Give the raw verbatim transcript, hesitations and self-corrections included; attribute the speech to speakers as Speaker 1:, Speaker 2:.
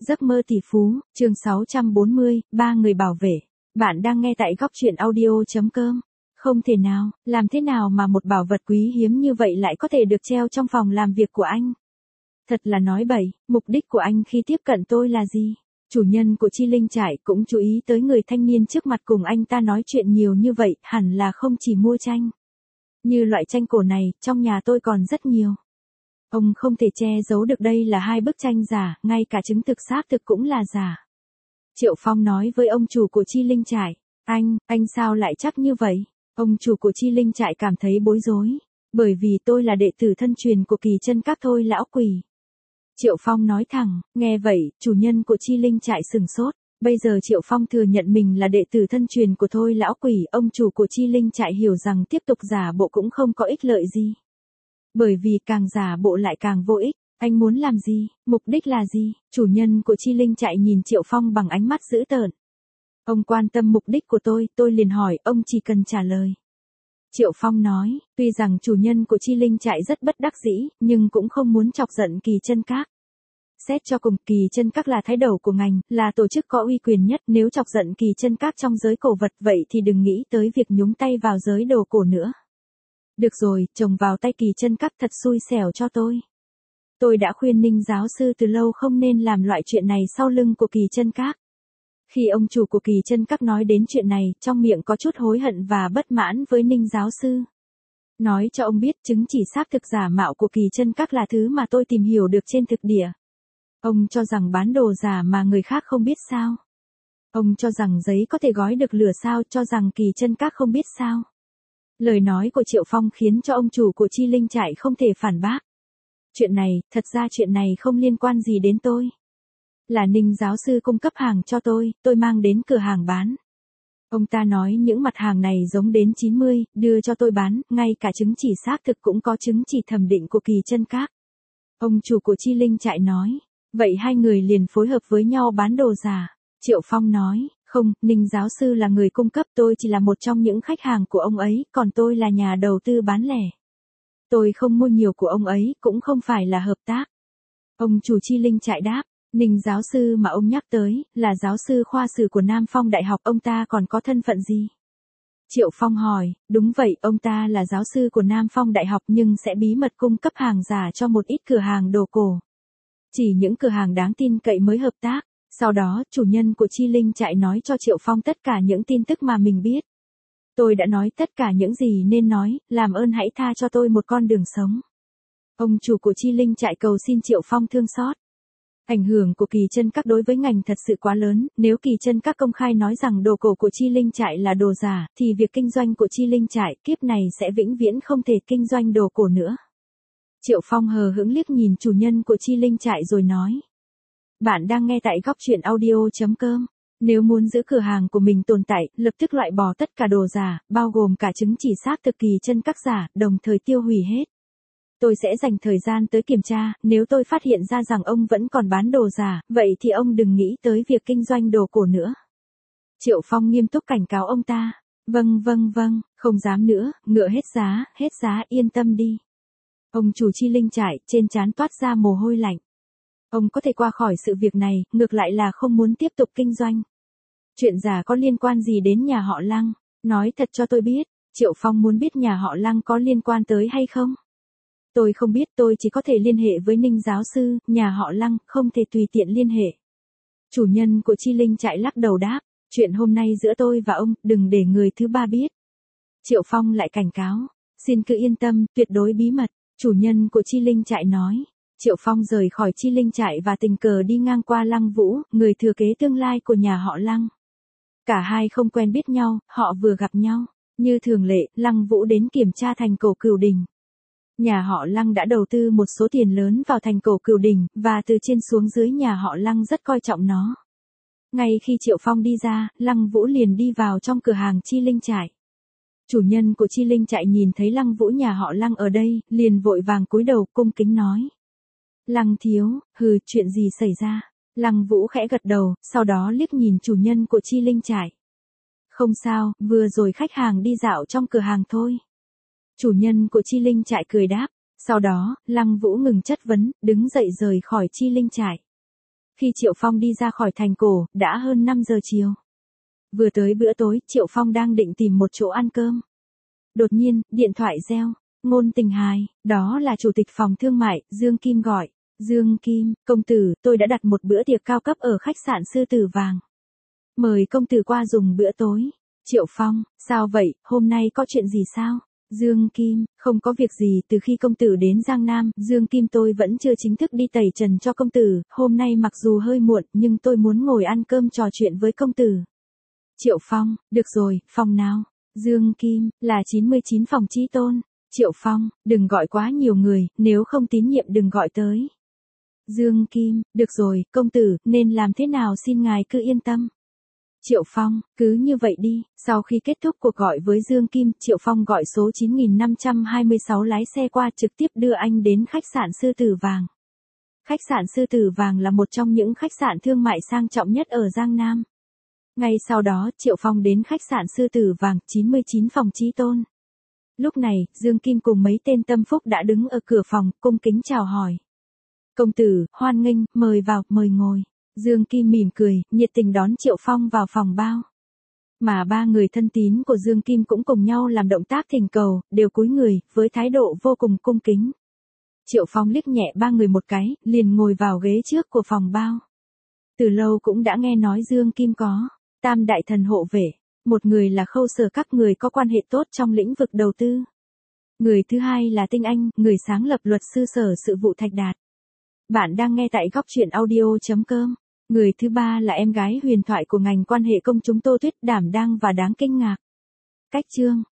Speaker 1: Giấc mơ tỷ phú, chương sáu trăm bốn mươi, ba người bảo vệ. Bạn đang nghe tại góc truyện audio.com. Không thể nào, làm thế nào mà một bảo vật quý hiếm như vậy lại có thể được treo trong phòng làm việc của anh? Thật là nói bậy, mục đích của anh khi tiếp cận tôi là gì? Chủ nhân của Chi Linh Trại cũng chú ý tới người thanh niên trước mặt cùng anh ta nói chuyện nhiều như vậy, hẳn là không chỉ mua tranh. Như loại tranh cổ này, trong nhà tôi còn rất nhiều. Ông không thể che giấu được đây là hai bức tranh giả, ngay cả chứng thực xác thực cũng là giả. Triệu Phong nói với ông chủ của Chi Linh Trại, anh, anh sao lại chắc như vậy? Ông chủ của Chi Linh Trại cảm thấy bối rối, bởi vì tôi là đệ tử thân truyền của Kỳ Chân Các thôi lão quỷ. Triệu Phong nói thẳng, nghe vậy, chủ nhân của Chi Linh Trại sừng sốt. Bây giờ Triệu Phong thừa nhận mình là đệ tử thân truyền của thôi lão quỷ, ông chủ của Chi Linh Trại hiểu rằng tiếp tục giả bộ cũng không có ích lợi gì. Bởi vì càng giả bộ lại càng vô ích. Anh muốn làm gì, mục đích là gì? Chủ nhân của Chi Linh Trại nhìn Triệu Phong bằng ánh mắt dữ tợn. Ông quan tâm mục đích của tôi, tôi liền hỏi, ông chỉ cần trả lời. Triệu Phong nói, tuy rằng chủ nhân của Chi Linh Trại rất bất đắc dĩ, nhưng cũng không muốn chọc giận Kỳ Chân Các. Xét cho cùng, Kỳ Chân Các là thái đầu của ngành, là tổ chức có uy quyền nhất, nếu chọc giận Kỳ Chân Các trong giới cổ vật vậy thì đừng nghĩ tới việc nhúng tay vào giới đồ cổ nữa. Được rồi, chồng vào tay Kỳ Chân Các thật xui xẻo cho tôi. Tôi đã khuyên Ninh giáo sư từ lâu không nên làm loại chuyện này sau lưng của Kỳ Chân Các. Khi ông chủ của Kỳ Chân Các nói đến chuyện này, trong miệng có chút hối hận và bất mãn với Ninh giáo sư. Nói cho ông biết chứng chỉ xác thực giả mạo của Kỳ Chân Các là thứ mà tôi tìm hiểu được trên thực địa. Ông cho rằng bán đồ giả mà người khác không biết sao? Ông cho rằng giấy có thể gói được lửa sao, cho rằng Kỳ Chân Các không biết sao? Lời nói của Triệu Phong khiến cho ông chủ của Chi Linh Trại không thể phản bác. Chuyện này, thật ra chuyện này không liên quan gì đến tôi. Là Ninh giáo sư cung cấp hàng cho tôi, tôi mang đến cửa hàng bán. Ông ta nói những mặt hàng này giống đến chín mươi, đưa cho tôi bán, ngay cả chứng chỉ xác thực cũng có chứng chỉ thẩm định của Kỳ Chân Các. Ông chủ của Chi Linh Trại nói, vậy hai người liền phối hợp với nhau bán đồ giả. Triệu Phong nói, không, Ninh giáo sư là người cung cấp, tôi chỉ là một trong những khách hàng của ông ấy, còn tôi là nhà đầu tư bán lẻ. Tôi không mua nhiều của ông ấy, cũng không phải là hợp tác. Ông chủ Chi Linh Trại đáp, Ninh giáo sư mà ông nhắc tới, là giáo sư khoa sử của Nam Phong Đại học, ông ta còn có thân phận gì? Triệu Phong hỏi, đúng vậy, ông ta là giáo sư của Nam Phong Đại học nhưng sẽ bí mật cung cấp hàng giả cho một ít cửa hàng đồ cổ. Chỉ những cửa hàng đáng tin cậy mới hợp tác. Sau đó, chủ nhân của Chi Linh Trại nói cho Triệu Phong tất cả những tin tức mà mình biết. Tôi đã nói tất cả những gì nên nói, làm ơn hãy tha cho tôi một con đường sống. Ông chủ của Chi Linh Trại cầu xin Triệu Phong thương xót. Ảnh hưởng của Kỳ Chân Các đối với ngành thật sự quá lớn, nếu Kỳ Chân Các công khai nói rằng đồ cổ của Chi Linh Trại là đồ giả, thì việc kinh doanh của Chi Linh Trại kiếp này sẽ vĩnh viễn không thể kinh doanh đồ cổ nữa. Triệu Phong hờ hững liếc nhìn chủ nhân của Chi Linh Trại rồi nói. Bạn đang nghe tại góc truyện audio.com. Nếu muốn giữ cửa hàng của mình tồn tại, lập tức loại bỏ tất cả đồ giả, bao gồm cả chứng chỉ xác thực Kỳ Chân Các giả, đồng thời tiêu hủy hết. Tôi sẽ dành thời gian tới kiểm tra, nếu tôi phát hiện ra rằng ông vẫn còn bán đồ giả, vậy thì ông đừng nghĩ tới việc kinh doanh đồ cổ nữa. Triệu Phong nghiêm túc cảnh cáo ông ta. Vâng vâng vâng, không dám nữa, ngựa hết giá, hết giá, yên tâm đi. Ông chủ Chi Linh Trại, trên trán toát ra mồ hôi lạnh. Ông có thể qua khỏi sự việc này, ngược lại là không muốn tiếp tục kinh doanh. Chuyện giả có liên quan gì đến nhà họ Lăng? Nói thật cho tôi biết, Triệu Phong muốn biết nhà họ Lăng có liên quan tới hay không? Tôi không biết, tôi chỉ có thể liên hệ với Ninh giáo sư, nhà họ Lăng, không thể tùy tiện liên hệ. Chủ nhân của Chi Linh Trại lắc đầu đáp, chuyện hôm nay giữa tôi và ông, đừng để người thứ ba biết. Triệu Phong lại cảnh cáo, xin cứ yên tâm, tuyệt đối bí mật, chủ nhân của Chi Linh Trại nói. Triệu Phong rời khỏi Chi Linh Trại và tình cờ đi ngang qua Lăng Vũ, người thừa kế tương lai của nhà họ Lăng. Cả hai không quen biết nhau, họ vừa gặp nhau. Như thường lệ, Lăng Vũ đến kiểm tra thành cổ Cửu Đỉnh. Nhà họ Lăng đã đầu tư một số tiền lớn vào thành cổ Cửu Đỉnh, và từ trên xuống dưới nhà họ Lăng rất coi trọng nó. Ngay khi Triệu Phong đi ra, Lăng Vũ liền đi vào trong cửa hàng Chi Linh Trại. Chủ nhân của Chi Linh Trại nhìn thấy Lăng Vũ nhà họ Lăng ở đây, liền vội vàng cúi đầu cung kính nói. Lăng thiếu, hừ, chuyện gì xảy ra? Lăng Vũ khẽ gật đầu, sau đó liếc nhìn chủ nhân của Chi Linh Trại. Không sao, vừa rồi khách hàng đi dạo trong cửa hàng thôi. Chủ nhân của Chi Linh Trại cười đáp. Sau đó, Lăng Vũ ngừng chất vấn, đứng dậy rời khỏi Chi Linh Trại. Khi Triệu Phong đi ra khỏi thành cổ, đã hơn năm giờ chiều. Vừa tới bữa tối, Triệu Phong đang định tìm một chỗ ăn cơm. Đột nhiên, điện thoại reo. Ngôn Tình Hài, đó là chủ tịch phòng thương mại, Dương Kim gọi. Dương Kim, công tử, tôi đã đặt một bữa tiệc cao cấp ở khách sạn Sư Tử Vàng. Mời công tử qua dùng bữa tối. Triệu Phong, sao vậy, hôm nay có chuyện gì sao? Dương Kim, không có việc gì, từ khi công tử đến Giang Nam, Dương Kim tôi vẫn chưa chính thức đi tẩy trần cho công tử, hôm nay mặc dù hơi muộn, nhưng tôi muốn ngồi ăn cơm trò chuyện với công tử. Triệu Phong, được rồi, phòng nào? Dương Kim, là chín mươi chín phòng Chí Tôn. Triệu Phong, đừng gọi quá nhiều người, nếu không tín nhiệm đừng gọi tới. Dương Kim, được rồi, công tử, nên làm thế nào xin ngài cứ yên tâm. Triệu Phong, cứ như vậy đi. Sau khi kết thúc cuộc gọi với Dương Kim, Triệu Phong gọi số chín nghìn năm trăm hai mươi sáu lái xe qua trực tiếp đưa anh đến khách sạn Sư Tử Vàng. Khách sạn Sư Tử Vàng là một trong những khách sạn thương mại sang trọng nhất ở Giang Nam. Ngay sau đó, Triệu Phong đến khách sạn Sư Tử Vàng, chín mươi chín phòng Chí Tôn. Lúc này, Dương Kim cùng mấy tên tâm phúc đã đứng ở cửa phòng, cung kính chào hỏi. Công tử, hoan nghênh, mời vào, mời ngồi. Dương Kim mỉm cười, nhiệt tình đón Triệu Phong vào phòng bao. Mà ba người thân tín của Dương Kim cũng cùng nhau làm động tác thỉnh cầu, đều cúi người, với thái độ vô cùng cung kính. Triệu Phong liếc nhẹ ba người một cái, liền ngồi vào ghế trước của phòng bao. Từ lâu cũng đã nghe nói Dương Kim có tam đại thần hộ vệ. Một người là Khâu Sở, các người có quan hệ tốt trong lĩnh vực đầu tư. Người thứ hai là Tinh Anh, người sáng lập luật sư Sở Sự vụ Thạch Đạt. Bạn đang nghe tại góc truyện audio chấm com. Người thứ ba là em gái huyền thoại của ngành quan hệ công chúng Tô Tuyết, đảm đang và đáng kinh ngạc. Cách chương